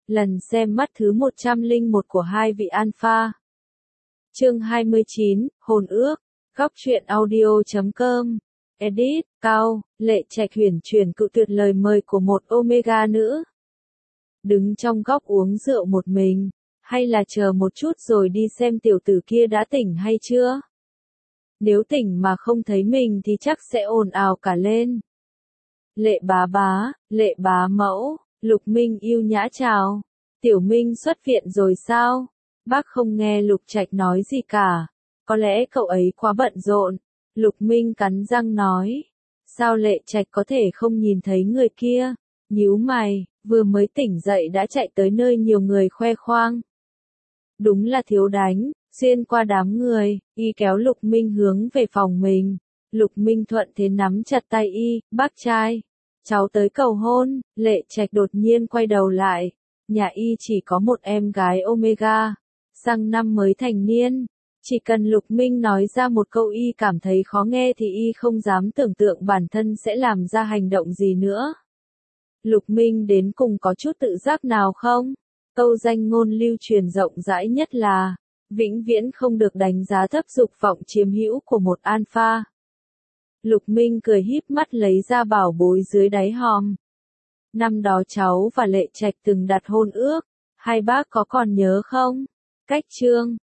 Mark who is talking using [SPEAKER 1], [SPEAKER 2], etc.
[SPEAKER 1] Lần xem mắt thứ 101 của hai vị alpha. Chương 29, Hôn ước. Góc truyện audio.com. Edit, Cao, Lệ Trạch huyền chuyển cự tuyệt lời mời của một Omega nữ. Đứng trong góc uống rượu một mình, hay là chờ một chút rồi đi xem tiểu tử kia đã tỉnh hay chưa? Nếu tỉnh mà không thấy mình thì chắc sẽ ồn ào cả lên. Lệ bá mẫu, Lục Minh yêu nhã chào. Tiểu Minh xuất viện rồi sao? Bác không nghe Lục Trạch nói gì cả. Có lẽ cậu ấy quá bận rộn. Lục Minh cắn răng nói. Sao Lệ Trạch có thể không nhìn thấy người kia? Nhíu mày, vừa mới tỉnh dậy đã chạy tới nơi nhiều người khoe khoang. Đúng là thiếu đánh, xuyên qua đám người, y kéo Lục Minh hướng về phòng mình. Lục Minh thuận thế nắm chặt tay y, bác trai. Cháu tới cầu hôn. Lệ Trạch đột nhiên quay đầu lại. Nhà y chỉ có một em gái Omega. Sang năm mới thành niên. Chỉ cần Lục Minh nói ra một câu y cảm thấy khó nghe thì y không dám tưởng tượng bản thân sẽ làm ra hành động gì nữa. Lục Minh đến cùng có chút tự giác nào không? Câu danh ngôn lưu truyền rộng rãi nhất là vĩnh viễn không được đánh giá thấp dục vọng chiếm hữu của một alpha. Lục Minh cười híp mắt lấy ra bảo bối dưới đáy hòm. Năm đó cháu và Lệ Trạch từng đặt hôn ước, hai bác có còn nhớ không? Cách chương